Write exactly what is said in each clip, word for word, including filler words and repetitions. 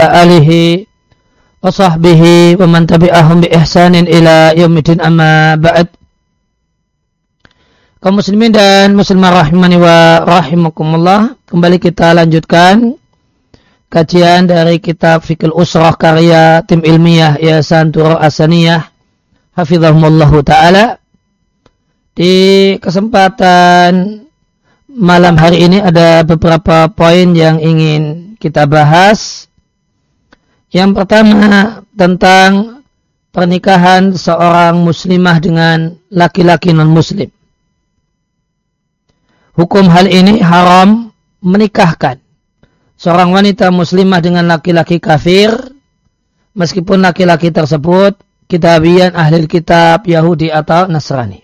alihi wa sahbihi wa man tabi'ahum bi ihsanin ila yaumil amma ba'd. Kaum muslimin dan muslimah rahimani wa rahimakumullah, kembali kita lanjutkan kajian dari kitab Fiqhul Usrah karya tim ilmiah Yayasan Durrah As-Saniyah hafizahumullahu taala. Di kesempatan malam hari ini ada beberapa poin yang ingin kita bahas. Yang pertama tentang pernikahan seorang muslimah dengan laki-laki non-muslim. Hukum hal ini haram menikahkan seorang wanita muslimah dengan laki-laki kafir, meskipun laki-laki tersebut kitabian ahli kitab Yahudi atau Nasrani.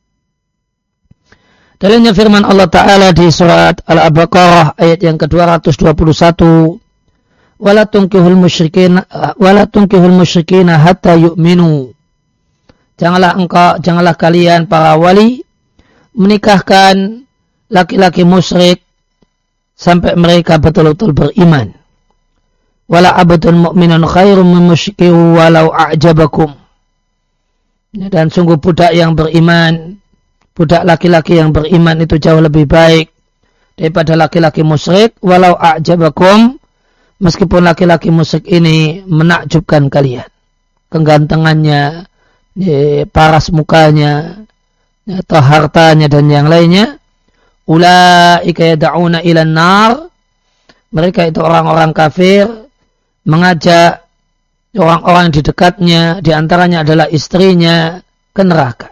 Dalilnya firman Allah Ta'ala di surat Al-Baqarah ayat yang ke dua ratus dua puluh satu. Wala tunkihul musyrikin wala tunkihul musyrikina hatta yu'minu. Janganlah engkau janganlah kalian para wali menikahkan laki-laki musyrik sampai mereka betul-betul beriman. Wala abdun mu'minun khairum min musyrikin walau a'jabakum. Dan sungguh budak yang beriman, budak laki-laki yang beriman itu jauh lebih baik daripada laki-laki musyrik walau a'jabakum, meskipun laki-laki musyrik ini menakjubkan kalian. Kegantengannya, paras mukanya, atau hartanya dan yang lainnya. Ulaika yad'una ilan nar, mereka itu orang-orang kafir mengajak orang-orang di dekatnya, di antaranya adalah istrinya, ke neraka.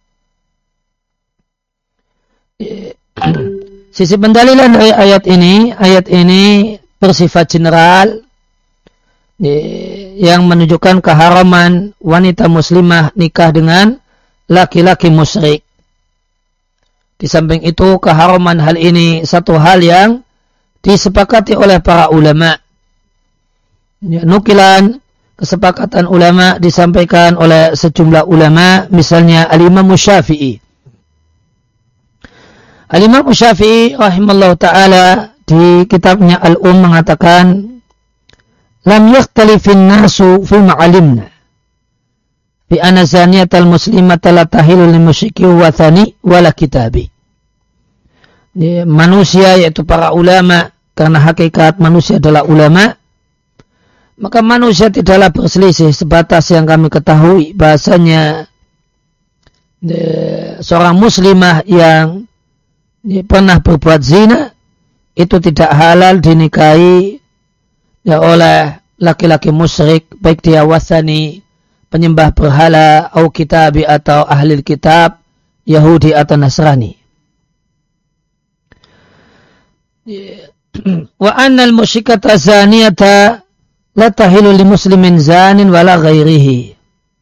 Sisi pendalilan dari ayat ini, ayat ini bersifat general yang menunjukkan keharaman wanita muslimah nikah dengan laki-laki musyrik. Di samping itu, keharaman hal ini satu hal yang disepakati oleh para ulama. Nukilan kesepakatan ulama disampaikan oleh sejumlah ulama, misalnya Al-Imam Syafi'i. Al-Imam Syafi'i rahimallahu ta'ala di kitabnya Al-Um mengatakan, lam yakhtalifin nasu fi ma'alimna bi anna zaniyatal muslimata la tahilu lil musyriki wa thani wala kitabi. Manusia, yaitu para ulama, karena hakikat manusia adalah ulama, maka manusia tidaklah berselisih sebatas yang kami ketahui bahasanya seorang muslimah yang pernah berbuat zina itu tidak halal dinikahi ya oleh laki-laki musyrik, baik dia wasani, penyembah berhala, atau kitabi atau ahli kitab Yahudi atau Nasrani. Wa annal musyrikata zaniyata la tahilu li muslimin zanin wala ghairihi.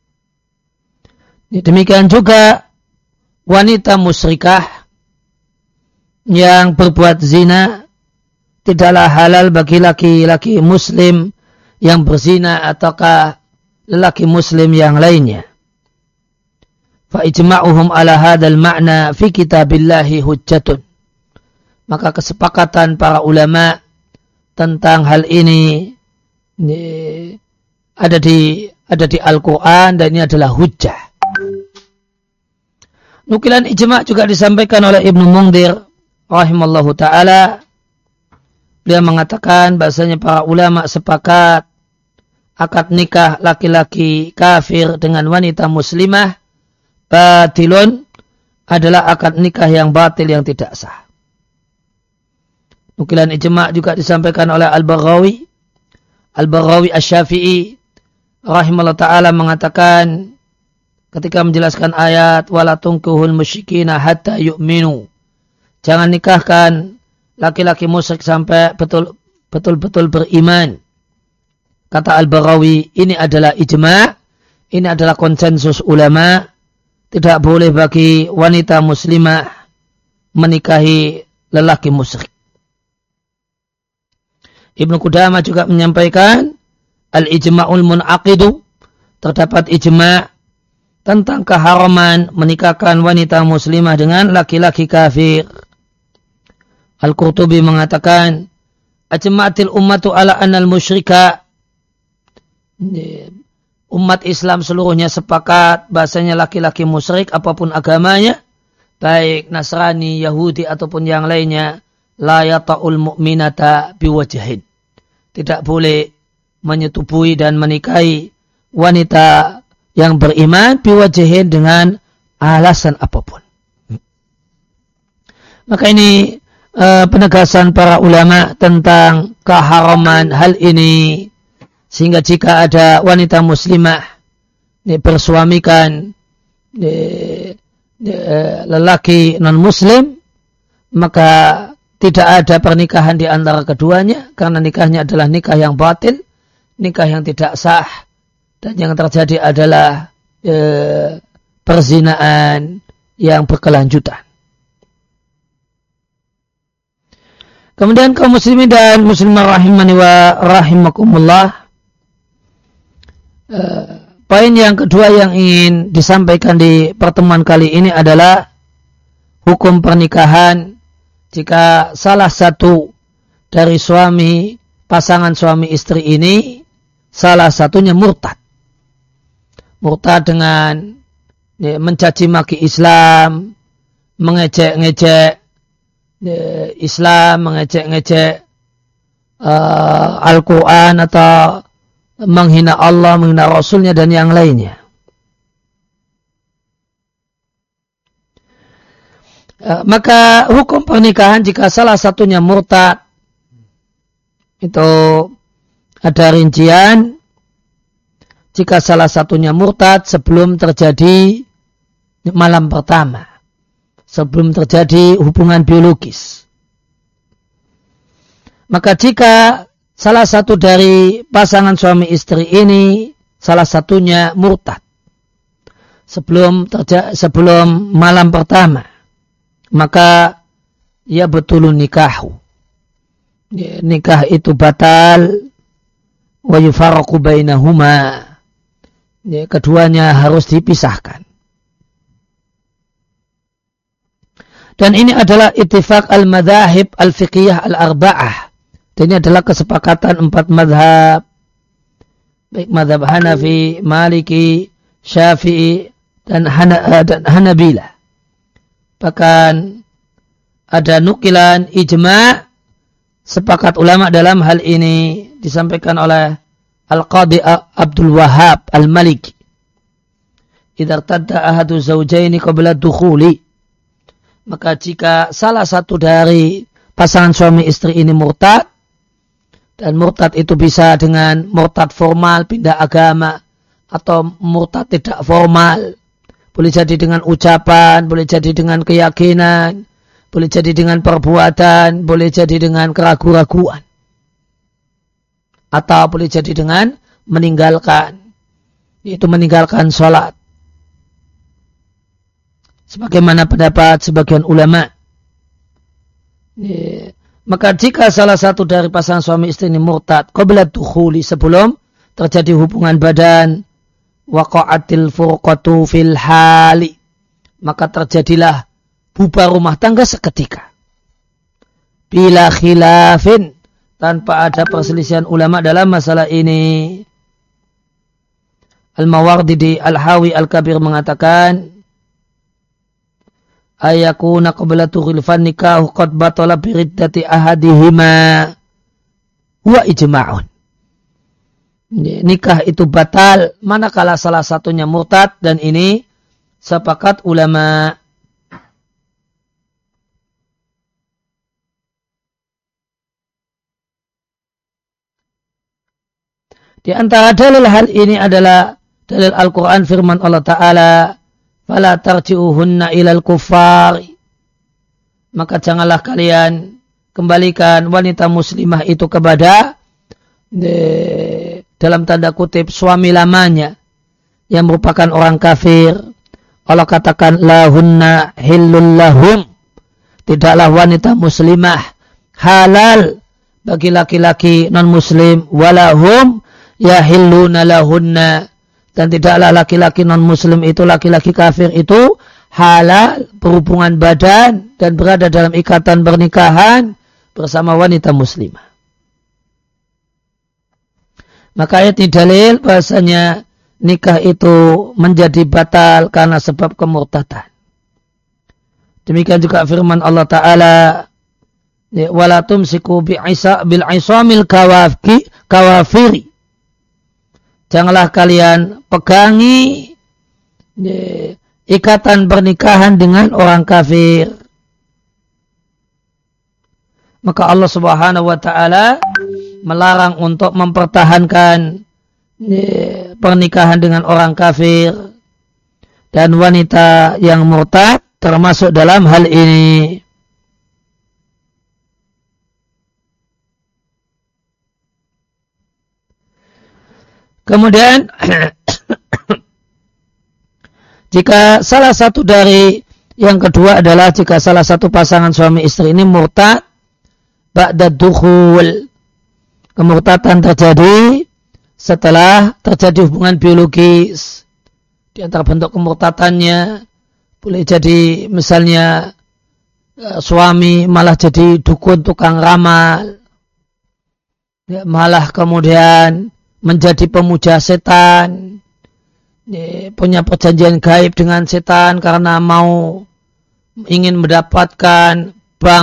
Demikian juga wanita musyrikah yang berbuat zina tidaklah halal bagi laki-laki muslim yang berzina ataukah lelaki muslim yang lainnya. Fa ijma'uhum ala hadzal ma'na fi kitabillahi hujjatun. Maka kesepakatan para ulama tentang hal ini, ini ada di ada di Al-Quran dan ini adalah hujjah. Nukilan ijma' juga disampaikan oleh Ibnu Mundhir rahimallahu ta'ala. Beliau mengatakan bahasanya para ulama sepakat akad nikah laki-laki kafir dengan wanita muslimah batilun, adalah akad nikah yang batil yang tidak sah. Nukilan ijma' juga disampaikan oleh Al-Baghawi. Al-Baghawi Asy-Syafi'i rahimahullah ta'ala mengatakan ketika menjelaskan ayat wala tunkihul musyrikina hatta yu'minu. Jangan nikahkan laki-laki musyrik sampai betul betul-betul beriman. Kata Al-Baghawi, ini adalah ijma', ini adalah konsensus ulama. Tidak boleh bagi wanita muslimah menikahi lelaki musyrik. Ibnu Qudamah juga menyampaikan al-ijma'ul mun'aqidu, terdapat ijma' tentang keharaman menikahkan wanita muslimah dengan laki-laki kafir. Al-Qurtubi mengatakan ajma'atil ummatu ala annal musyrika umat Islam seluruhnya sepakat bahasanya laki-laki musyrik apapun agamanya, baik Nasrani, Yahudi ataupun yang lainnya, la yata'ul mu'minata biwajhin. Tidak boleh menyetubuhi dan menikahi wanita yang beriman biwajhin dengan alasan apapun. Maka ini uh, penegasan para ulama tentang keharaman hal ini. Sehingga jika ada wanita muslimah ini, bersuamikan ini, ini, lelaki non-muslim, maka tidak ada pernikahan di antara keduanya, karena nikahnya adalah nikah yang batil, nikah yang tidak sah, dan yang terjadi adalah e, perzinaan yang berkelanjutan. Kemudian kaum muslimin dan muslimah rahimani wa rahimakumullah, Uh, poin yang kedua yang ingin disampaikan di pertemuan kali ini adalah hukum pernikahan jika salah satu dari suami, pasangan suami istri ini, salah satunya murtad. Murtad dengan ya, mencaci maki Islam, mengejek-ngejek ya, Islam, mengejek-ngejek uh, Al-Quran atau menghina Allah, menghina Rasulnya dan yang lainnya. Maka hukum pernikahan jika salah satunya murtad itu ada rincian. Jika salah satunya murtad sebelum terjadi malam pertama, sebelum terjadi hubungan biologis, maka jika salah satu dari pasangan suami istri ini, salah satunya murtad sebelum terja- sebelum malam pertama, maka ia betulun nikahu. Ya, nikah itu batal, wa yufarraqu bainahuma. Ya, keduanya harus dipisahkan. Dan ini adalah ittifaq al-madzahib al-fiqhiyah al-arba'ah. Ini adalah kesepakatan empat mazhab, baik mazhab Hanafi, Maliki, Syafi'i, dan, Hana, dan Hanabila. Bahkan ada nukilan ijma' sepakat ulama dalam hal ini disampaikan oleh Al-Qadhi Abdul Wahhab Al-Maliki. Idza irtadda ahadu zawjaini qabla dukhuli, maka jika salah satu dari pasangan suami istri ini murtad, dan murtad itu bisa dengan murtad formal, pindah agama, atau murtad tidak formal. Boleh jadi dengan ucapan, boleh jadi dengan keyakinan, boleh jadi dengan perbuatan, boleh jadi dengan keraguan-raguan. Atau boleh jadi dengan meninggalkan, yaitu meninggalkan sholat. Sebagaimana pendapat sebagian ulama. Yeah. Maka jika salah satu dari pasangan suami istri ini murtad qabla dukhuli, sebelum terjadi hubungan badan, waqa'atil furqatu fil hali, maka terjadilah bubar rumah tangga seketika. Bila khilafin, tanpa ada perselisihan ulama dalam masalah ini. Al-Mawardidi Al-Hawi Al-Kabir mengatakan, ayakuna qabla tughilfan nikahu qad batala biriddati ahadihima huwa ijma'un. Nikah itu batal manakala salah satunya murtad, dan ini sepakat ulama. Di antara dalil hal ini adalah dalil Al-Quran, firman Allah Ta'ala, fala tarji'uhunna ilal kuffar, maka janganlah kalian kembalikan wanita muslimah itu kepada de, dalam tanda kutip suami lamanya yang merupakan orang kafir. Allah katakan lahunna hillul lahum, tidaklah wanita muslimah halal bagi laki-laki non muslim, walahum yahilluna lahunna, dan tidaklah laki-laki non-muslim itu, laki-laki kafir itu halal berhubungan badan dan berada dalam ikatan pernikahan bersama wanita muslimah. Maka ayat ini dalil bahasanya nikah itu menjadi batal karena sebab kemurtadan. Demikian juga firman Allah Ta'ala, wala tumsiku bi'isa bil isamil kawafi kawafiri. Janganlah kalian pegangi ya, ikatan pernikahan dengan orang kafir. Maka Allah Subhanahu wa taala melarang untuk mempertahankan ya, pernikahan dengan orang kafir dan wanita yang murtad termasuk dalam hal ini. Kemudian jika salah satu dari yang kedua adalah jika salah satu pasangan suami istri ini murtad ba'da dukhul. Kemurtadan terjadi setelah terjadi hubungan biologis. Di antara bentuk kemurtadannya boleh jadi misalnya suami malah jadi dukun tukang ramal. Malah kemudian menjadi pemuja setan, punya perjanjian gaib dengan setan karena mau ingin mendapatkan bank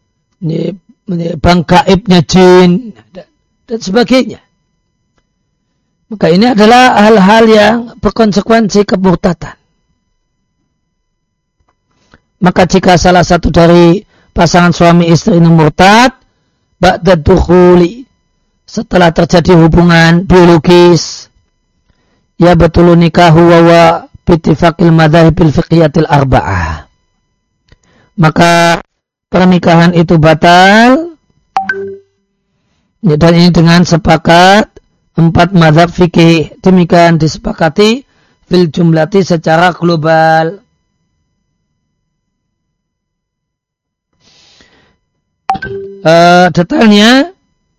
bank gaibnya jin dan sebagainya. Maka ini adalah hal-hal yang berkonsekuensi kemurtadan. Maka jika salah satu dari pasangan suami istri ini murtad ba'da dukhuli, setelah terjadi hubungan biologis, ya betul nikahu wa bittifaqil madhahibil fiqhiyatil arba'ah. Maka pernikahan itu batal dan ini dengan sepakat empat madhab fikih. Demikian disepakati fil jumlati secara global. Uh, detailnya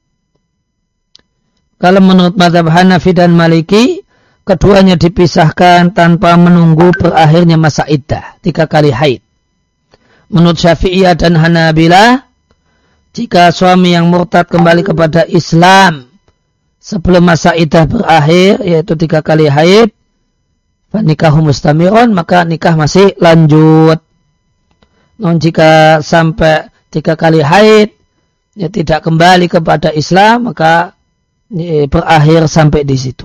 kalau menurut mazhab Hanafi dan Maliki, keduanya dipisahkan tanpa menunggu berakhirnya masa iddah, tiga kali haid. Menurut Syafi'iyah dan Hanabilah, jika suami yang murtad kembali kepada Islam sebelum masa iddah berakhir, yaitu tiga kali haid, nikahu mustamirun, maka nikah masih lanjut. Namun jika sampai tiga kali haid, ya tidak kembali kepada Islam, maka berakhir sampai di situ.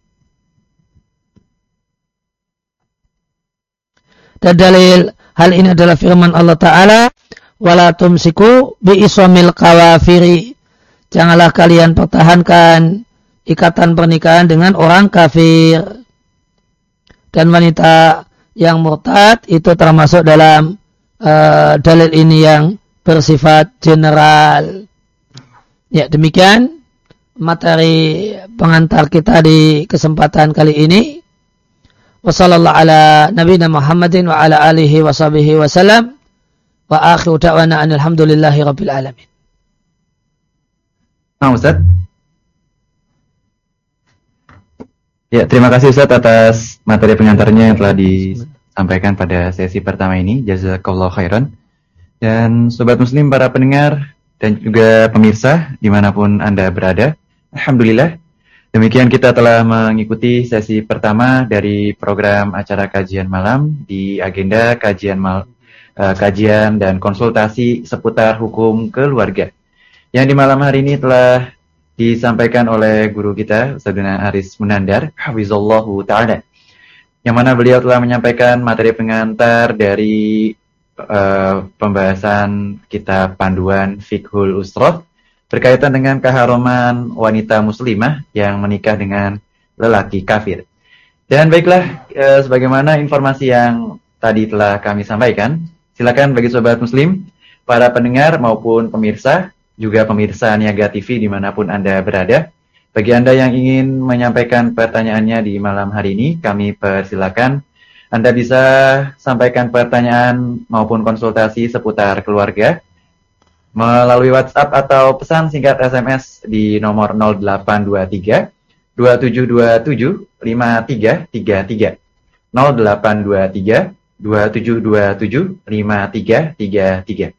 Dan dalil hal ini adalah firman Allah Ta'ala, wala tumsiku bi'isomil kawafiri. Janganlah kalian pertahankan ikatan pernikahan dengan orang kafir. Dan wanita yang murtad itu termasuk dalam uh, dalil ini yang bersifat general. Ya, demikian materi pengantar kita di kesempatan kali ini. Wassallallahu ala nabiyina Muhammadin wa ala alihi wa sahbihi wa salam. Wa akhiru da'wana alhamdulillahi rabbil alamin. Nah, Ustaz. Ya, terima kasih Ustaz atas materi pengantarnya yang telah disampaikan pada sesi pertama ini. Jazakallahu khairan. Dan sobat muslim, para pendengar dan juga pemirsa dimanapun Anda berada, alhamdulillah, demikian kita telah mengikuti sesi pertama dari program acara kajian malam di agenda kajian mal, uh, kajian dan konsultasi seputar hukum keluarga. Yang di malam hari ini telah disampaikan oleh guru kita, Ustadzuna Aris Munandar, hafizallahu ta'ala. Yang mana beliau telah menyampaikan materi pengantar dari uh, pembahasan kitab panduan Fiqhul Usrah berkaitan dengan keharuman wanita muslimah yang menikah dengan lelaki kafir. Dan baiklah, e, sebagaimana informasi yang tadi telah kami sampaikan, silakan bagi sobat muslim, para pendengar maupun pemirsa, juga pemirsa Niaga T V dimanapun Anda berada, bagi Anda yang ingin menyampaikan pertanyaannya di malam hari ini, kami persilakan Anda bisa sampaikan pertanyaan maupun konsultasi seputar keluarga melalui WhatsApp atau pesan singkat S M S di nomor nol delapan dua tiga dua tujuh dua tujuh lima tiga tiga tiga nol delapan dua tiga dua tujuh dua tujuh lima tiga tiga tiga.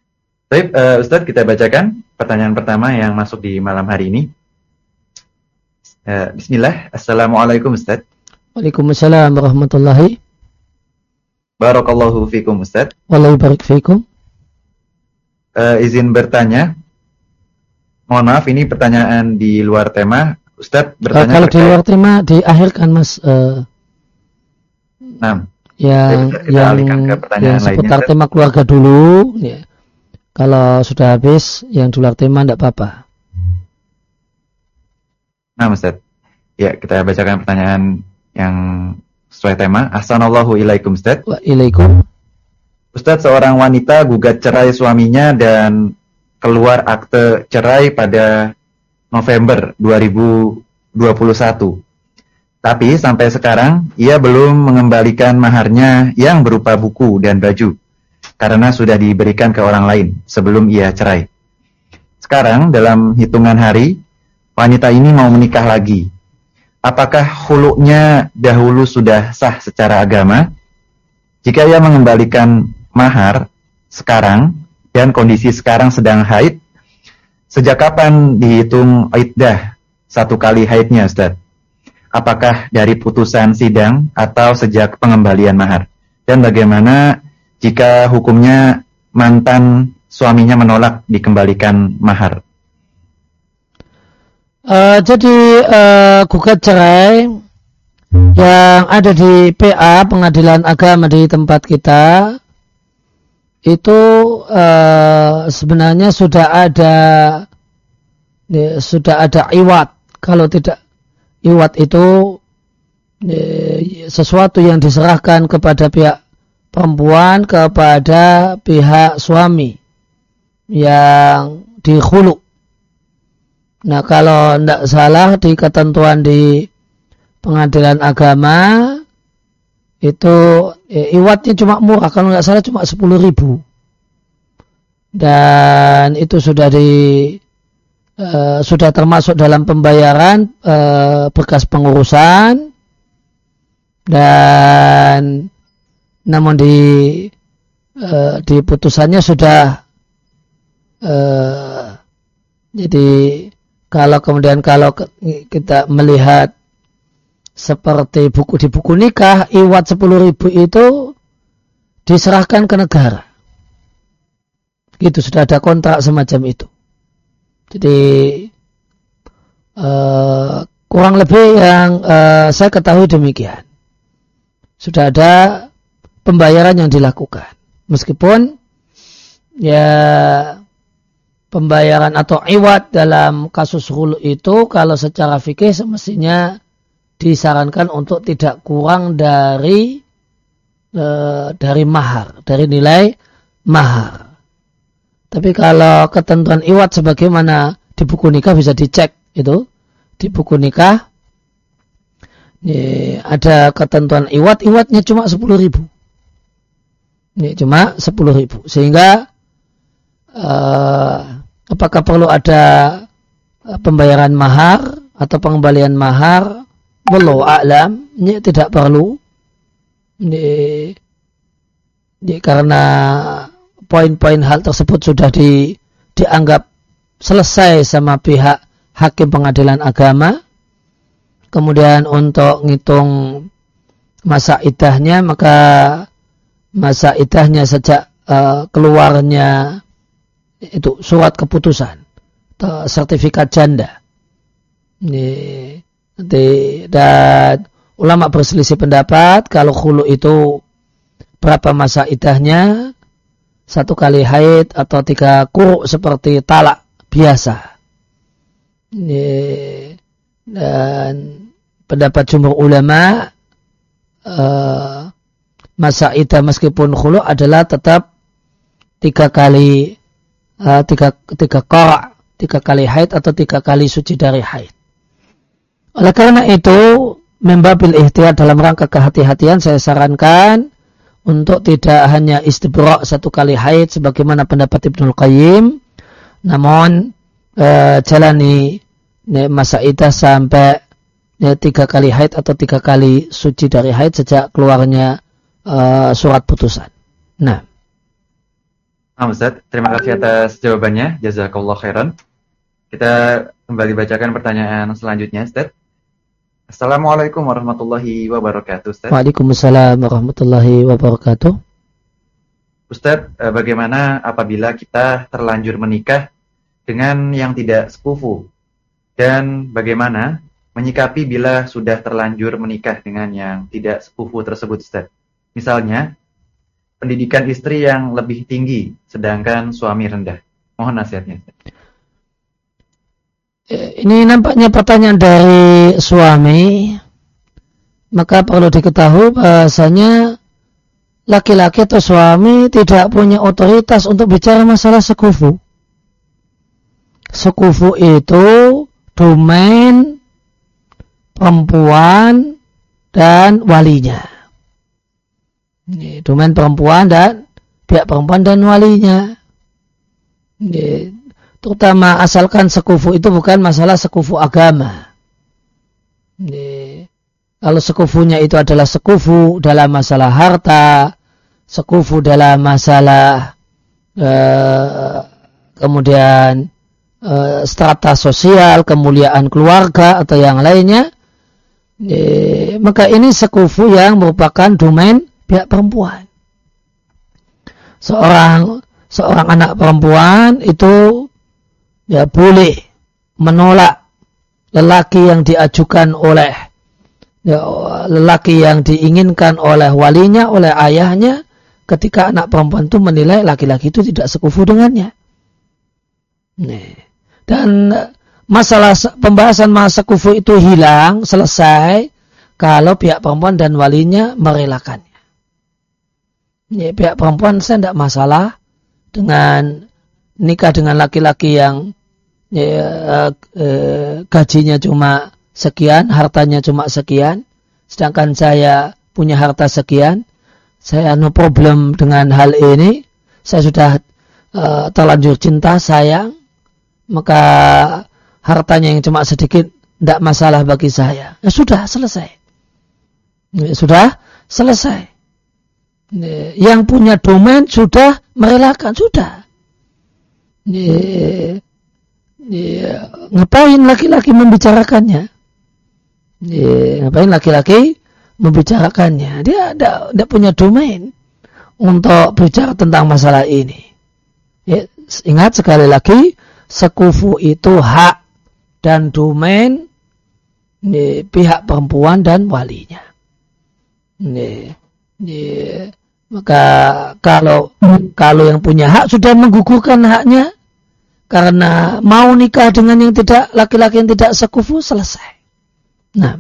Baik, uh, Ustadz, kita bacakan pertanyaan pertama yang masuk di malam hari ini. Uh, Bismillah. Assalamualaikum Ustaz. Waalaikumsalam warahmatullahi. Barakallahu fikum Ustaz. Wallahu barik fikum. Uh, izin bertanya. Mohon maaf, ini pertanyaan di luar tema. Ustaz bertanya. Uh, kalau di luar tema diakhirkan Mas. Uh, nah, yang yang, yang seputar lainnya, tema keluarga dulu. Ya. Kalau sudah habis yang di luar tema tidak apa-apa. Nah Ustaz, ya kita bacakan pertanyaan yang sesuai tema. Ahsanallahu ilaikum Ustaz. Wa ilaikum. Ustaz, seorang wanita gugat cerai suaminya dan keluar akte cerai pada November dua ribu dua puluh satu. Tapi sampai sekarang ia belum mengembalikan maharnya yang berupa buku dan baju karena sudah diberikan ke orang lain sebelum ia cerai. Sekarang dalam hitungan hari wanita ini mau menikah lagi. Apakah khuluknya dahulu sudah sah secara agama? Jika ia mengembalikan mahar sekarang dan kondisi sekarang sedang haid, sejak kapan dihitung iddah satu kali haidnya, Ustaz? Apakah dari putusan sidang atau sejak pengembalian mahar? Dan bagaimana jika hukumnya mantan suaminya menolak dikembalikan mahar? Uh, jadi uh, gugat cerai yang ada di P A Pengadilan Agama di tempat kita itu uh, sebenarnya sudah ada ya, sudah ada iwat. Kalau tidak iwat itu ya, sesuatu yang diserahkan kepada pihak perempuan kepada pihak suami yang dikhulu. Nah, kalau tidak salah di ketentuan di Pengadilan Agama itu eh, iwatnya cuma murah, kalau nggak salah cuma sepuluh ribu, dan itu sudah di eh, sudah termasuk dalam pembayaran eh, bekas pengurusan, dan namun di eh, di putusannya sudah eh, jadi kalau kemudian kalau kita melihat seperti buku di buku nikah, iwat sepuluh ribu itu diserahkan ke negara. Gitu, sudah ada kontrak semacam itu. Jadi uh, kurang lebih yang uh, saya ketahui demikian. Sudah ada pembayaran yang dilakukan. Meskipun ya pembayaran atau iwat dalam kasus hulu itu kalau secara fikih semestinya disarankan untuk tidak kurang dari e, dari mahar, dari nilai mahar. Tapi kalau ketentuan iwat sebagaimana di buku nikah bisa dicek itu di buku nikah ini ada ketentuan iwat, iwatnya cuma sepuluh ribu. Ini cuma sepuluh ribu, sehingga Uh, apakah perlu ada pembayaran mahar atau pengembalian mahar? Wallahu a'lam, ini tidak perlu. Ini, ini karena poin-poin hal tersebut sudah di, dianggap selesai sama pihak hakim pengadilan agama. Kemudian untuk ngitung masa iddahnya, maka masa iddahnya sejak uh, keluarnya itu surat keputusan atau sertifikat janda. Ini, nanti, dan ulama berselisih pendapat kalau khulu itu berapa masa iddahnya, satu kali haid atau tiga quru seperti talak biasa. Ini, dan pendapat jumhur ulama uh, masa iddah meskipun khulu adalah tetap tiga kali Uh, tiga, tiga qara', tiga kali haid atau tiga kali suci dari haid. Oleh karena itu, membabil ihtiyat dalam rangka kehati-hatian, saya sarankan untuk tidak hanya istibra' satu kali haid sebagaimana pendapat Ibnul Qayyim, namun uh, jalani masa iddah sampai ya, tiga kali haid atau tiga kali suci dari haid sejak keluarnya uh, surat putusan. Nah, Nah, Ustaz, terima kasih atas jawabannya. Jazakallah khairan. Kita kembali bacakan pertanyaan selanjutnya, Ustaz. Assalamualaikum warahmatullahi wabarakatuh, Ustaz. Waalaikumsalam warahmatullahi wabarakatuh. Ustaz, bagaimana apabila kita terlanjur menikah dengan yang tidak sepupu? Dan bagaimana menyikapi bila sudah terlanjur menikah dengan yang tidak sepupu tersebut, Ustaz? Misalnya, pendidikan istri yang lebih tinggi, sedangkan suami rendah. Mohon nasihatnya, Ustaz. Ini nampaknya pertanyaan dari suami. Maka perlu diketahui bahasanya laki-laki atau suami tidak punya otoritas untuk bicara masalah sekufu. Sekufu itu domain perempuan dan walinya. Ini domain perempuan dan pihak perempuan dan walinya. Ini, terutama asalkan sekufu itu bukan masalah sekufu agama. Ini, kalau sekufunya itu adalah sekufu dalam masalah harta, sekufu dalam masalah eh, kemudian eh, strata sosial, kemuliaan keluarga atau yang lainnya, eh, maka ini sekufu yang merupakan domain pihak perempuan. Seorang seorang anak perempuan itu ya boleh menolak lelaki yang diajukan oleh ya, lelaki yang diinginkan oleh walinya, oleh ayahnya, ketika anak perempuan itu menilai laki-laki itu tidak sekufu dengannya. Nih. Dan masalah pembahasan masalah sekufu itu hilang, selesai kalau pihak perempuan dan walinya merelakannya. Nih, pihak perempuan saya tidak masalah dengan nikah dengan laki-laki yang ya, eh, gajinya cuma sekian, hartanya cuma sekian, sedangkan saya punya harta sekian, saya no problem dengan hal ini, saya sudah uh, terlanjur cinta, sayang, maka hartanya yang cuma sedikit tidak masalah bagi saya. Ya, sudah selesai. Ya, sudah selesai. Ya, yang punya domain sudah merelakan, sudah. Ya, ya, ngapain laki-laki membicarakannya? Ya, ngapain laki-laki membicarakannya? Dia tidak punya domain untuk bicara tentang masalah ini. Ya, ingat sekali lagi, sekufu itu hak dan domain ya, pihak perempuan dan walinya. Ya, ya, maka kalau kalau yang punya hak sudah menggugurkan haknya karena mau nikah dengan yang tidak laki-laki yang tidak sekufu, selesai. Nah.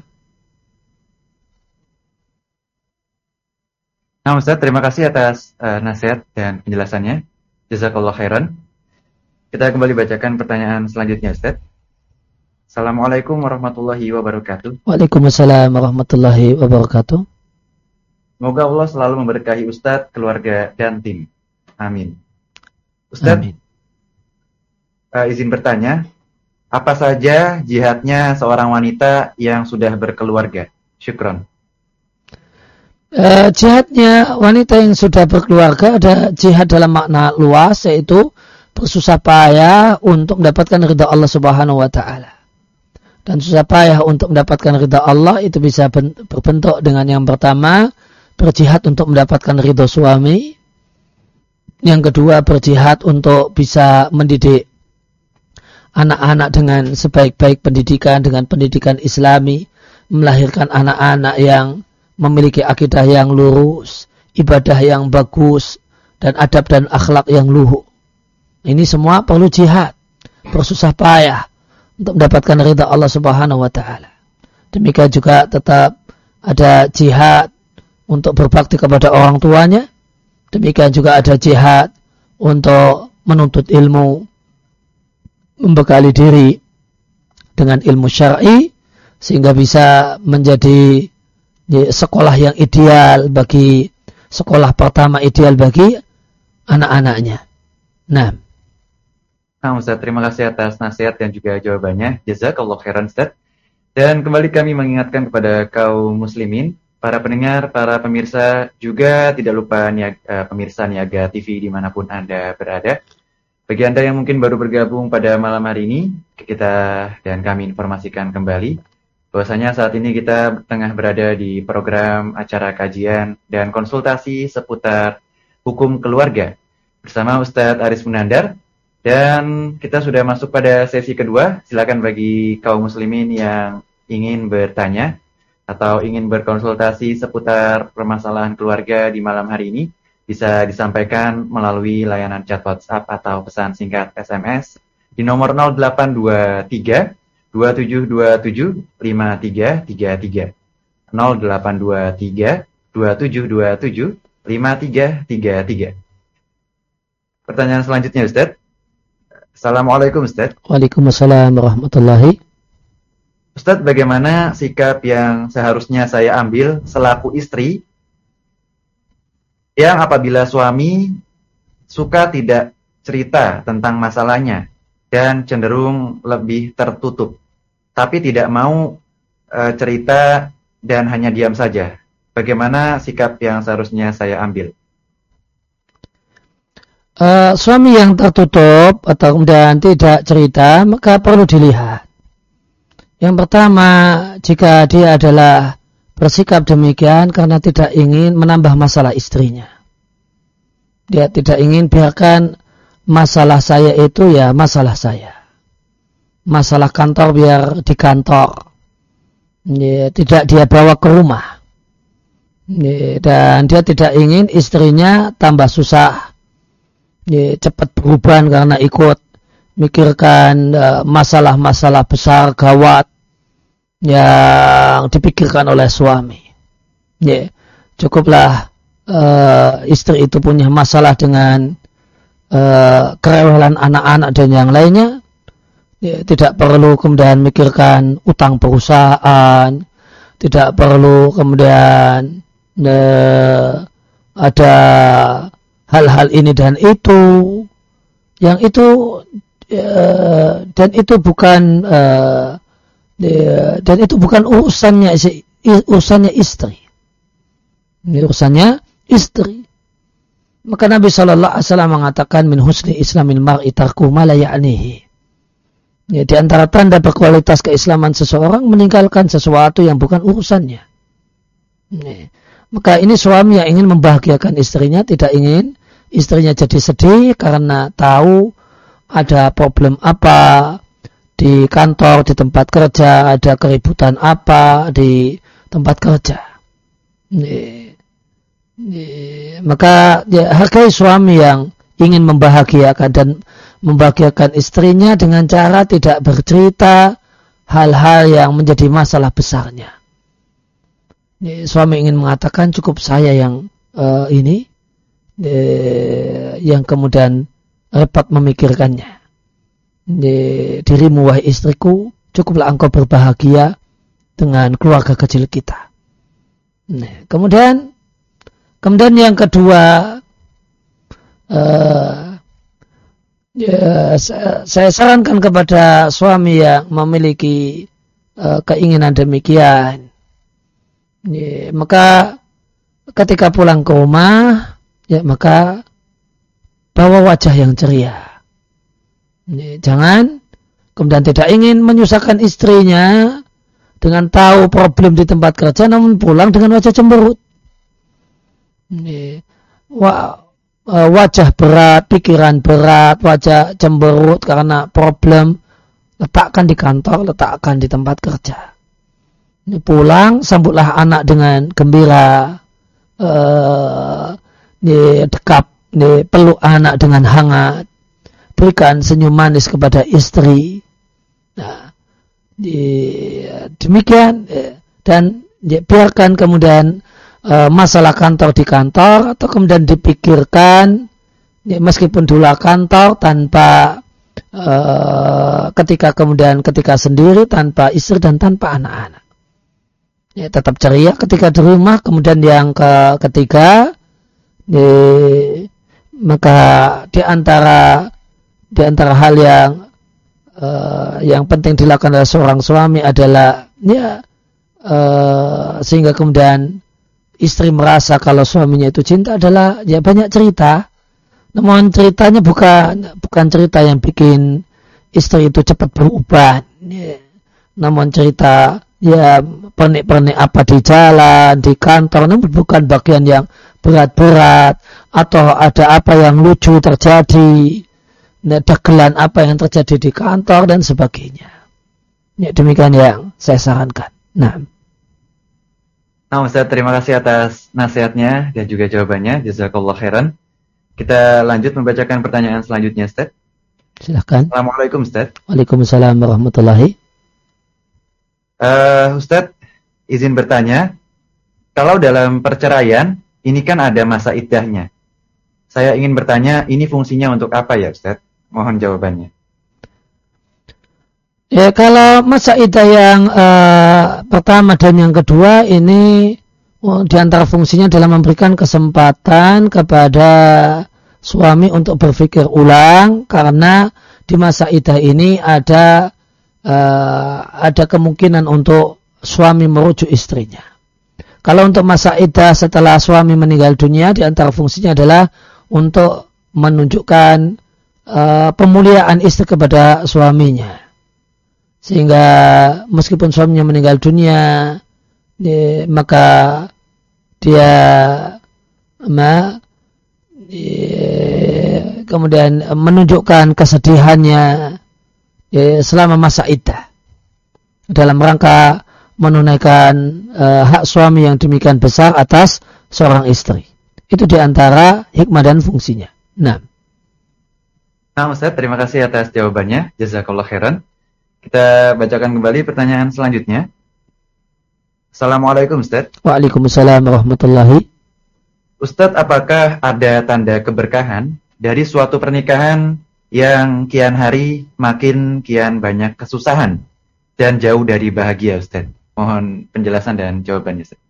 Nah, Ustaz, terima kasih atas uh, nasihat dan penjelasannya. Jazakallah khairan. Kita kembali bacakan pertanyaan selanjutnya, Ustaz. Assalamualaikum warahmatullahi wabarakatuh. Waalaikumsalam warahmatullahi wabarakatuh. Semoga Allah selalu memberkahi Ustaz, keluarga, dan tim. Amin. Ustaz, Amin. Uh, izin bertanya, apa saja jihadnya seorang wanita yang sudah berkeluarga? Syukron. Uh, jihadnya wanita yang sudah berkeluarga ada jihad dalam makna luas, yaitu bersusah payah untuk mendapatkan ridha Allah Subhanahu wa taala. Dan susah payah untuk mendapatkan ridha Allah itu bisa berbentuk dengan yang pertama, berjihad untuk mendapatkan ridha suami. Yang kedua, berjihad untuk bisa mendidik anak-anak dengan sebaik-baik pendidikan, dengan pendidikan Islami, melahirkan anak-anak yang memiliki akidah yang lurus, ibadah yang bagus, dan adab dan akhlak yang luhur. Ini semua perlu jihad, bersusah payah untuk mendapatkan ridha Allah Subhanahu wa taala. Demikian juga tetap ada jihad untuk berbakti kepada orang tuanya. Demikian juga ada jihad untuk menuntut ilmu, membekali diri dengan ilmu syar'i sehingga bisa menjadi sekolah yang ideal bagi sekolah pertama ideal bagi anak-anaknya. Nah, Nah, Ustaz, terima kasih atas nasihat dan juga jawabannya. Jazakallah khairan, Ustaz. Dan kembali kami mengingatkan kepada kaum muslimin, para pendengar, para pemirsa, juga tidak lupa niaga, uh, pemirsa Niaga T V dimanapun Anda berada. Bagi Anda yang mungkin baru bergabung pada malam hari ini, kita dan kami informasikan kembali bahwasanya saat ini kita tengah berada di program acara kajian dan konsultasi seputar hukum keluarga bersama Ustadz Aris Munandar, dan kita sudah masuk pada sesi kedua. Silakan bagi kaum muslimin yang ingin bertanya atau ingin berkonsultasi seputar permasalahan keluarga di malam hari ini, bisa disampaikan melalui layanan chat WhatsApp atau pesan singkat S M S di nomor nol delapan dua tiga dua tujuh dua tujuh lima tiga tiga tiga nol delapan dua tiga dua tujuh dua tujuh lima tiga tiga tiga. Pertanyaan selanjutnya, Ustaz. Assalamualaikum, Ustaz. Waalaikumsalam warahmatullahi. Ustaz, bagaimana sikap yang seharusnya saya ambil selaku istri yang apabila suami suka tidak cerita tentang masalahnya dan cenderung lebih tertutup, tapi tidak mau e, cerita dan hanya diam saja? Bagaimana sikap yang seharusnya saya ambil? Uh, suami yang tertutup atau kemudian tidak cerita, maka perlu dilihat. Yang pertama, jika dia adalah bersikap demikian karena tidak ingin menambah masalah istrinya. Dia tidak ingin biarkan masalah saya itu ya masalah saya. Masalah kantor biar di kantor. Ya, tidak dia bawa ke rumah. Ya, dan dia tidak ingin istrinya tambah susah. Ya, cepat berubah karena ikut mikirkan uh, masalah-masalah besar gawat yang dipikirkan oleh suami. Ya, cukuplah uh, istri itu punya masalah dengan uh, kerewelan anak-anak dan yang lainnya. Ya, tidak perlu kemudian mikirkan utang perusahaan, tidak perlu kemudian uh, ada hal-hal ini dan itu, yang itu uh, dan itu bukan uh, uh, dan itu bukan urusannya urusannya istri, ini urusannya istri. Maka Nabi Shallallahu Alaihi Wasallam mengatakan min husni islamil mar'i tarku ma la ya'nihi. Ya, di antara tanda berkualitas keislaman seseorang meninggalkan sesuatu yang bukan urusannya. Ya. Maka ini suami yang ingin membahagiakan istrinya, tidak ingin istrinya jadi sedih karena tahu ada problem apa di kantor, di tempat kerja, ada keributan apa di tempat kerja. Ini, ini, maka ya, hargai suami yang ingin membahagiakan dan membahagiakan istrinya dengan cara tidak bercerita hal-hal yang menjadi masalah besarnya. Ini, suami ingin mengatakan cukup saya yang uh, ini yang kemudian repot memikirkannya. Dirimu wahai istriku, cukuplah engkau berbahagia dengan keluarga kecil kita. Nah, kemudian kemudian yang kedua, uh, ya, saya sarankan kepada suami yang memiliki uh, keinginan demikian, ya, maka ketika pulang ke rumah, ya maka bawa wajah yang ceria. Jangan kemudian tidak ingin menyusahkan istrinya dengan tahu problem di tempat kerja, namun pulang dengan wajah cemberut. Wajah berat, pikiran berat, wajah cemberut karena problem, letakkan di kantor, letakkan di tempat kerja. Pulang, sambutlah anak dengan gembira, uh, dekap, peluk anak dengan hangat, berikan senyum manis kepada istri. Nah, demikian, dan biarkan kemudian uh, masalah kantor di kantor atau kemudian dipikirkan meskipun di luar kantor tanpa uh, ketika kemudian ketika sendiri tanpa istri dan tanpa anak-anak. Ya, tetap ceria ketika di rumah. Kemudian yang ke ketiga, Di, maka di antara di antara hal yang uh, yang penting dilakukan oleh seorang suami adalah ya uh, sehingga kemudian istri merasa kalau suaminya itu cinta adalah ya banyak cerita. Namun ceritanya bukan bukan cerita yang bikin istri itu cepat berubah. Ya. Namun cerita ya pernik-pernik apa di jalan, di kantor, ini bukan bagian yang berat-berat, atau ada apa yang lucu terjadi, dagelan apa yang terjadi di kantor dan sebagainya. Ya, demikian yang saya sarankan. Nah, nah Ustaz, terima kasih atas nasihatnya dan juga jawabannya. Jazakallah khairan. Kita lanjut membacakan pertanyaan selanjutnya, Ustaz. Silakan. Assalamualaikum, Ustaz. Waalaikumsalam warahmatullahi. Uh, Ustaz, izin bertanya, kalau dalam perceraian, ini kan ada masa iddahnya. Saya ingin bertanya, ini fungsinya untuk apa ya, Ustaz? Mohon jawabannya. Ya, kalau masa iddah yang uh, pertama dan yang kedua ini oh, di antara fungsinya adalah memberikan kesempatan kepada suami untuk berpikir ulang, karena di masa iddah ini ada uh, ada kemungkinan untuk suami merujuk istrinya. Kalau untuk masa iddah setelah suami meninggal dunia, di antara fungsinya adalah untuk menunjukkan uh, pemuliaan istri kepada suaminya. Sehingga meskipun suaminya meninggal dunia, ya, maka dia ma, ya, kemudian menunjukkan kesedihannya ya, selama masa iddah dalam rangka menunaikan uh, hak suami yang demikian besar atas seorang istri. Itu diantara hikmah dan fungsinya. Nah, nah Ustaz, terima kasih atas jawabannya. Jazakallah khairan. Kita bacakan kembali pertanyaan selanjutnya. Assalamualaikum, Ustaz. Waalaikumsalam warahmatullahi. Ustaz, apakah ada tanda keberkahan dari suatu pernikahan yang kian hari makin kian banyak kesusahan dan jauh dari bahagia, Ustaz? Mohon penjelasan dan jawabannya, Ustaz.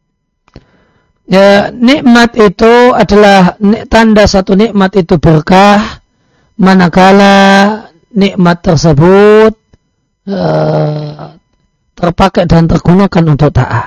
Ya, nikmat itu adalah tanda satu nikmat itu berkah manakala nikmat tersebut Uh, terpakai dan tergunakan untuk taat.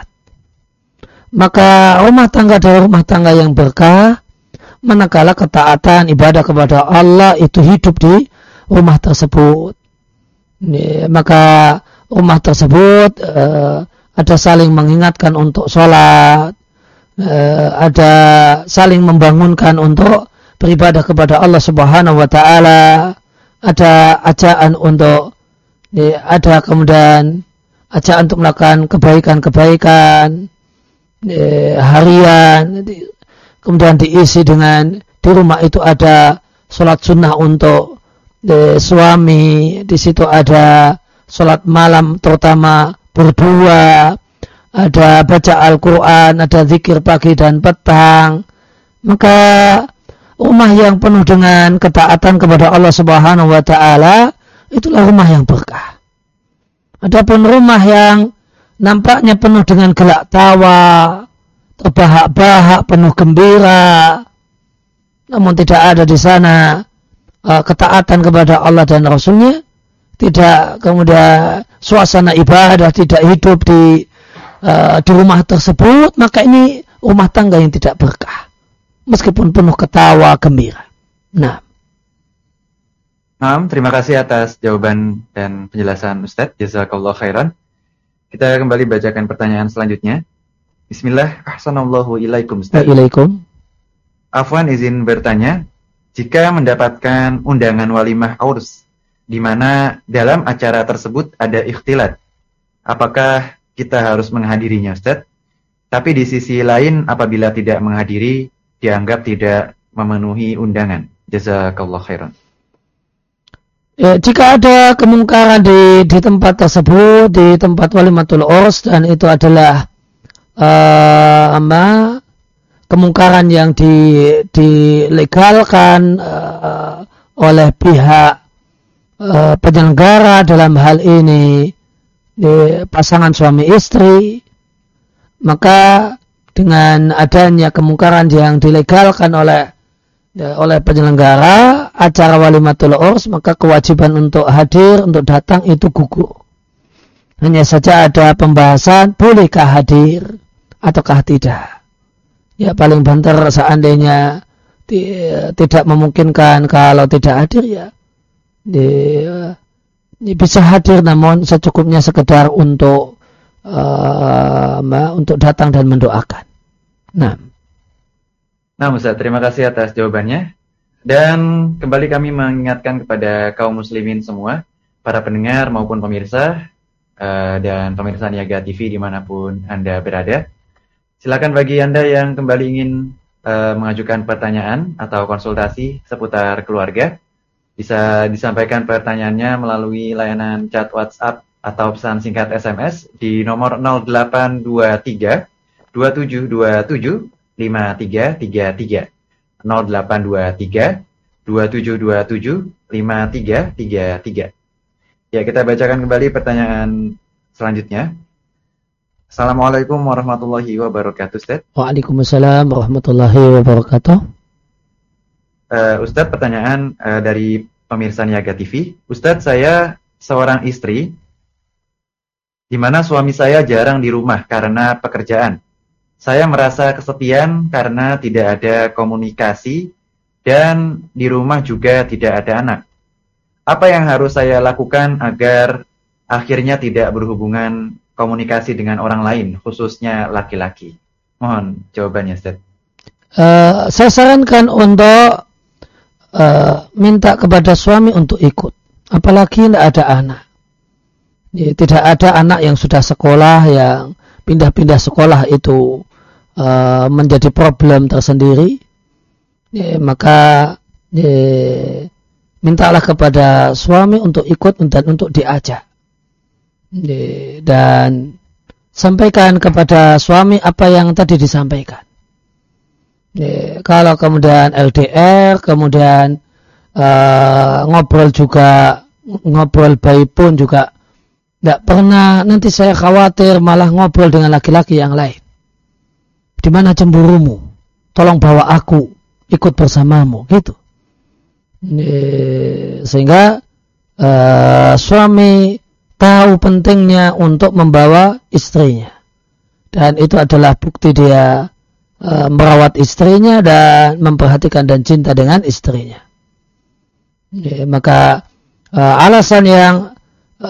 Maka rumah tangga adalah rumah tangga yang berkah manakala ketaatan ibadah kepada Allah itu hidup di rumah tersebut. Ini, maka rumah tersebut uh, ada saling mengingatkan untuk sholat, uh, ada saling membangunkan untuk beribadah kepada Allah Subhanahu wa Ta'ala, ada ajaan untuk Ya, ada kemudian ajak untuk melakukan kebaikan-kebaikan ya, harian, kemudian diisi dengan di rumah itu ada sholat sunnah untuk ya, suami, di situ ada sholat malam terutama berdua, ada baca Al-Quran, ada zikir pagi dan petang. Maka rumah yang penuh dengan ketaatan kepada Allah Subhanahu wa Ta'ala itulah rumah yang berkah. Adapun rumah yang nampaknya penuh dengan gelak tawa, terbahak-bahak, penuh gembira, namun tidak ada di sana uh, ketaatan kepada Allah dan Rasulnya, tidak kemudian suasana ibadah tidak hidup di uh, di rumah tersebut, maka ini rumah tangga yang tidak berkah, meskipun penuh ketawa gembira. Nah. Nah, terima kasih atas jawaban dan penjelasan Ustadz. Jazakallah khairan. Kita kembali bacakan pertanyaan selanjutnya. Bismillah, ahsanallahu ilaikum Ustadz. Waalaikum. Afwan izin bertanya, jika mendapatkan undangan walimah urs, di mana dalam acara tersebut ada ikhtilat, apakah kita harus menghadirinya Ustadz? Tapi di sisi lain, apabila tidak menghadiri, dianggap tidak memenuhi undangan. Jazakallah khairan. Ya, jika ada kemungkaran di di tempat tersebut, di tempat walimatul urs, dan itu adalah uh, apa, kemungkaran yang di, dilegalkan uh, oleh pihak uh, penyelenggara dalam hal ini di pasangan suami istri, maka dengan adanya kemungkaran yang dilegalkan oleh oleh penyelenggara acara walimatul urs, maka kewajiban untuk hadir, untuk datang itu gugur. Hanya saja ada pembahasan bolehkah hadir ataukah tidak. Ya, paling banter seandainya tidak memungkinkan, kalau tidak hadir ya, ya bisa hadir namun secukupnya sekedar untuk uh, untuk datang dan mendoakan. Nah, nah Ustaz, terima kasih atas jawabannya. Dan kembali kami mengingatkan kepada kaum muslimin semua, para pendengar maupun pemirsa, uh, dan pemirsa Niaga T V dimanapun Anda berada. Silakan bagi Anda yang kembali ingin uh, mengajukan pertanyaan atau konsultasi seputar keluarga, bisa disampaikan pertanyaannya melalui layanan chat WhatsApp atau pesan singkat S M S di nomor nol delapan dua tiga dua tujuh dua tujuh lima tiga tiga tiga. nol delapan dua tiga dua tujuh dua tujuh lima tiga tiga tiga. Ya, kita bacakan kembali pertanyaan selanjutnya. Assalamualaikum warahmatullahi wabarakatuh, Ustaz. Waalaikumsalam warahmatullahi wabarakatuh. Uh, Ustaz, pertanyaan uh, dari pemirsa Niaga T V. Ustaz, saya seorang istri di mana suami saya jarang di rumah karena pekerjaan. Saya merasa kesepian karena tidak ada komunikasi dan di rumah juga tidak ada anak. Apa yang harus saya lakukan agar akhirnya tidak berhubungan komunikasi dengan orang lain, khususnya laki-laki? Mohon jawabannya, Ustaz. Uh, saya sarankan untuk uh, minta kepada suami untuk ikut. Apalagi tidak ada anak. Ya, tidak ada anak yang sudah sekolah, yang pindah-pindah sekolah itu Uh, menjadi problem tersendiri, ya, maka ya, mintalah kepada suami untuk ikut dan untuk diajak, ya, dan sampaikan kepada suami apa yang tadi disampaikan. Ya, kalau kemudian L D R, kemudian uh, ngobrol juga, ngobrol baik pun juga tidak pernah, nanti saya khawatir malah ngobrol dengan laki-laki yang lain. Di mana cemburumu? Tolong bawa aku ikut bersamamu, gitu. E, sehingga e, suami tahu pentingnya untuk membawa istrinya, dan itu adalah bukti dia e, merawat istrinya dan memperhatikan dan cinta dengan istrinya. E, maka e, alasan yang e,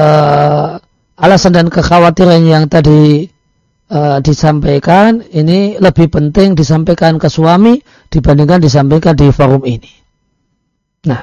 alasan dan kekhawatiran yang tadi Uh, disampaikan ini lebih penting disampaikan ke suami dibandingkan disampaikan di forum ini. Nah,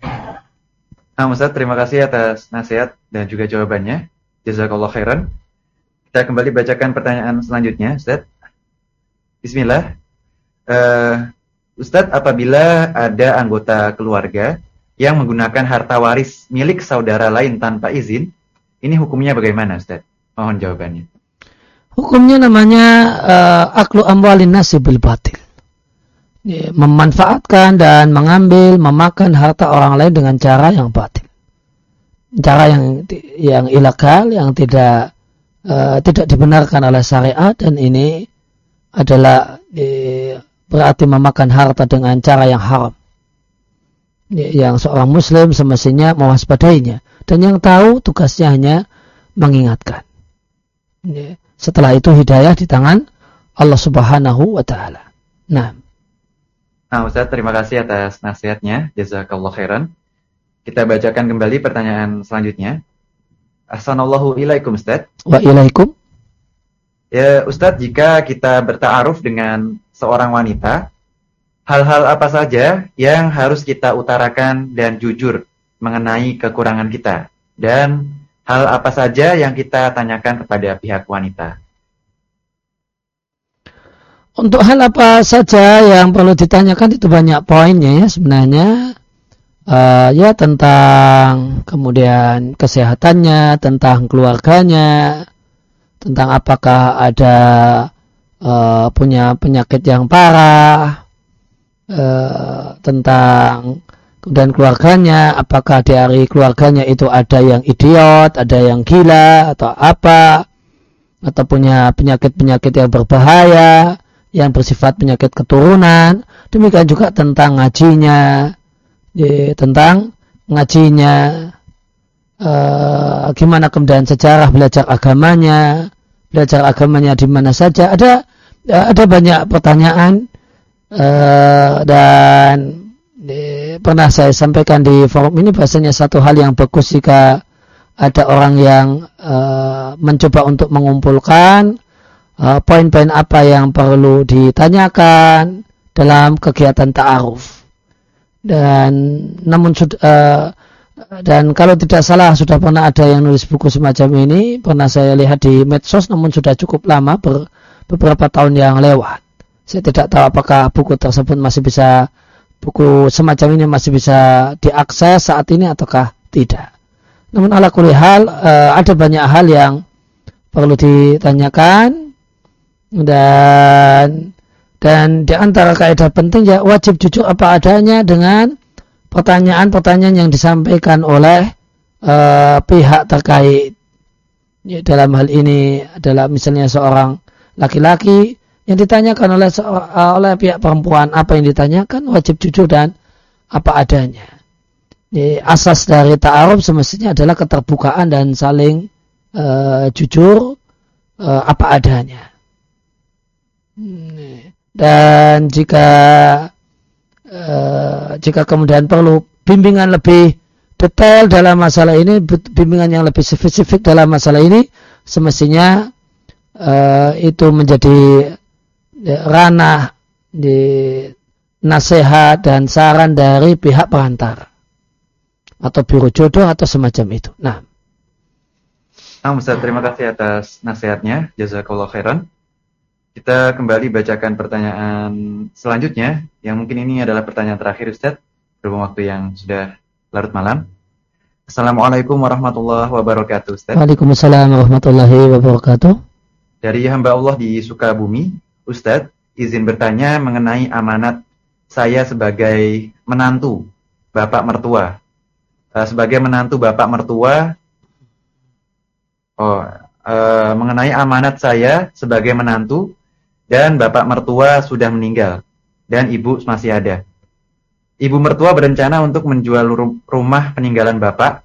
nah Ustaz, terima kasih atas nasihat dan juga jawabannya. Jazakallah khairan. Kita kembali bacakan pertanyaan selanjutnya, Ustaz. Bismillah. Uh, Ustaz, apabila ada anggota keluarga yang menggunakan harta waris milik saudara lain tanpa izin, ini hukumnya bagaimana, Ustaz? Mohon jawabannya. Hukumnya namanya uh, aklu amwalin nasi bil batil. Ya, memanfaatkan dan mengambil, memakan harta orang lain dengan cara yang batil. Cara yang yang ilegal, yang tidak uh, tidak dibenarkan oleh syariat, dan ini adalah uh, berarti memakan harta dengan cara yang haram. Ya, yang seorang muslim semestinya mewaspadainya, dan yang tahu tugasnya hanya mengingatkan. Ya. Setelah itu hidayah di tangan Allah Subhanahu wa Ta'ala. Nah. Nah, Ustaz, terima kasih atas nasihatnya. Jazakallah khairan. Kita bacakan kembali pertanyaan selanjutnya. Ahsanallahu ilaikum, Ustaz. Wa ilaikum. Ya, Ustaz, jika kita berta'aruf dengan seorang wanita, hal-hal apa saja yang harus kita utarakan dan jujur mengenai kekurangan kita? Dan hal apa saja yang kita tanyakan kepada pihak wanita? Untuk hal apa saja yang perlu ditanyakan itu banyak poinnya ya sebenarnya. Uh, ya tentang kemudian kesehatannya, tentang keluarganya, tentang apakah ada uh, punya penyakit yang parah, uh, tentang kemudian keluarganya, apakah dari keluarganya itu ada yang idiot, ada yang gila, atau apa, atau punya penyakit-penyakit yang berbahaya, yang bersifat penyakit keturunan. Demikian juga tentang ngajinya, ya, tentang ngajinya, uh, gimana kemudian sejarah belajar agamanya, belajar agamanya di mana saja. Ada ada banyak pertanyaan, uh, dan pernah saya sampaikan di forum ini bahasanya satu hal yang bagus jika ada orang yang uh, mencoba untuk mengumpulkan uh, poin-poin apa yang perlu ditanyakan dalam kegiatan ta'aruf. Dan namun uh, dan kalau tidak salah sudah pernah ada yang nulis buku semacam ini, pernah saya lihat di medsos, namun sudah cukup lama, ber, beberapa tahun yang lewat. Saya tidak tahu apakah buku tersebut masih bisa, buku semacam ini masih bisa diakses saat ini ataukah tidak. Namun ala kulli hal, uh, ada banyak hal yang perlu ditanyakan, dan dan di antara kaidah penting ya wajib jujur apa adanya dengan pertanyaan-pertanyaan yang disampaikan oleh uh, pihak terkait. Ya, dalam hal ini adalah misalnya seorang laki-laki yang ditanyakan oleh uh, oleh pihak perempuan, apa yang ditanyakan wajib jujur dan apa adanya. Ya, asas dari ta'aruf semestinya adalah keterbukaan dan saling uh, jujur uh, apa adanya. Dan jika uh, jika kemudian perlu bimbingan lebih detail dalam masalah ini, bimbingan yang lebih spesifik dalam masalah ini, semestinya uh, itu menjadi ya, ranah di nasihat dan saran dari pihak perantara atau biro jodoh atau semacam itu. Nah, nah Ustaz, terima kasih atas nasihatnya. Jazakallahu khairan. Kita kembali bacakan pertanyaan selanjutnya, yang mungkin ini adalah pertanyaan terakhir Ustaz, berhubung waktu yang sudah larut malam. Assalamualaikum warahmatullahi wabarakatuh Ustaz. Waalaikumsalam warahmatullahi wabarakatuh. Dari hamba Allah di Sukabumi, Ustaz, izin bertanya mengenai amanat saya sebagai menantu bapak mertua. Uh, sebagai menantu bapak mertua, oh, uh, mengenai amanat saya sebagai menantu dan bapak mertua sudah meninggal dan ibu masih ada. Ibu mertua berencana untuk menjual rumah peninggalan bapak.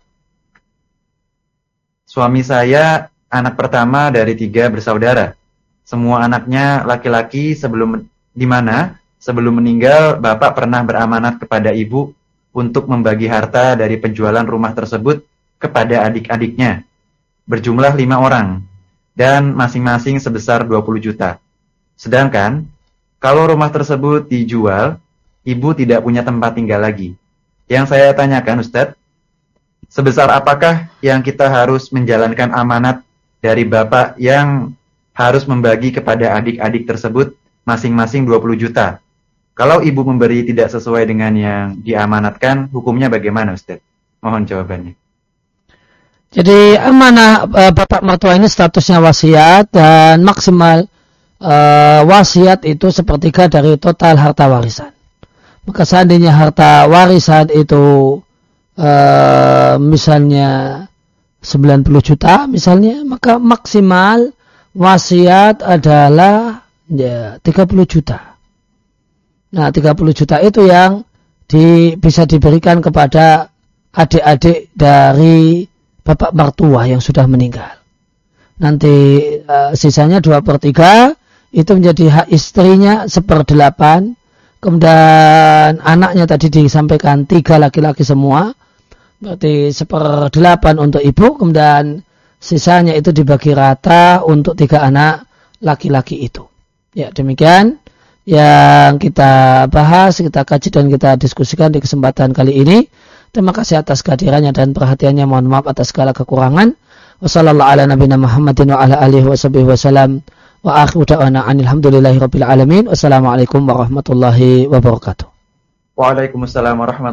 Suami saya anak pertama dari tiga bersaudara. Semua anaknya laki-laki, sebelum di mana sebelum meninggal bapak pernah beramanat kepada ibu untuk membagi harta dari penjualan rumah tersebut kepada adik-adiknya, berjumlah lima orang, dan masing-masing sebesar dua puluh juta. Sedangkan, kalau rumah tersebut dijual, ibu tidak punya tempat tinggal lagi. Yang saya tanyakan Ustadz, sebesar apakah yang kita harus menjalankan amanat dari bapak yang harus membagi kepada adik-adik tersebut masing-masing dua puluh juta? Kalau ibu memberi tidak sesuai dengan yang diamanatkan, hukumnya bagaimana Ustadz? Mohon jawabannya. Jadi amanah e, bapak mertua ini statusnya wasiat, dan maksimal e, wasiat itu sepertiga dari total harta warisan. Maka seandainya harta warisan itu e, misalnya sembilan puluh juta misalnya, maka maksimal wasiat adalah ya tiga puluh juta. Nah, tiga puluh juta itu yang di, bisa diberikan kepada adik-adik dari bapak mertua yang sudah meninggal. Nanti uh, sisanya dua per tiga itu menjadi hak istrinya seperdelapan. Kemudian anaknya tadi disampaikan tiga laki-laki semua, berarti seperdelapan untuk ibu. Kemudian sisanya itu dibagi rata untuk tiga anak laki-laki itu. Ya, demikian yang kita bahas, kita kaji dan kita diskusikan di kesempatan kali ini. Terima kasih atas kehadirannya dan perhatiannya. Mohon maaf atas segala kekurangan. Wassallallahu ala nabiyina Muhammadin wa ala alihi washabihi wasallam. Wa akhiru da'wana alhamdulillahi rabbil alamin. Wassalamualaikum warahmatullahi wabarakatuh. Waalaikumsalam warahmatullahi wabarakatuh.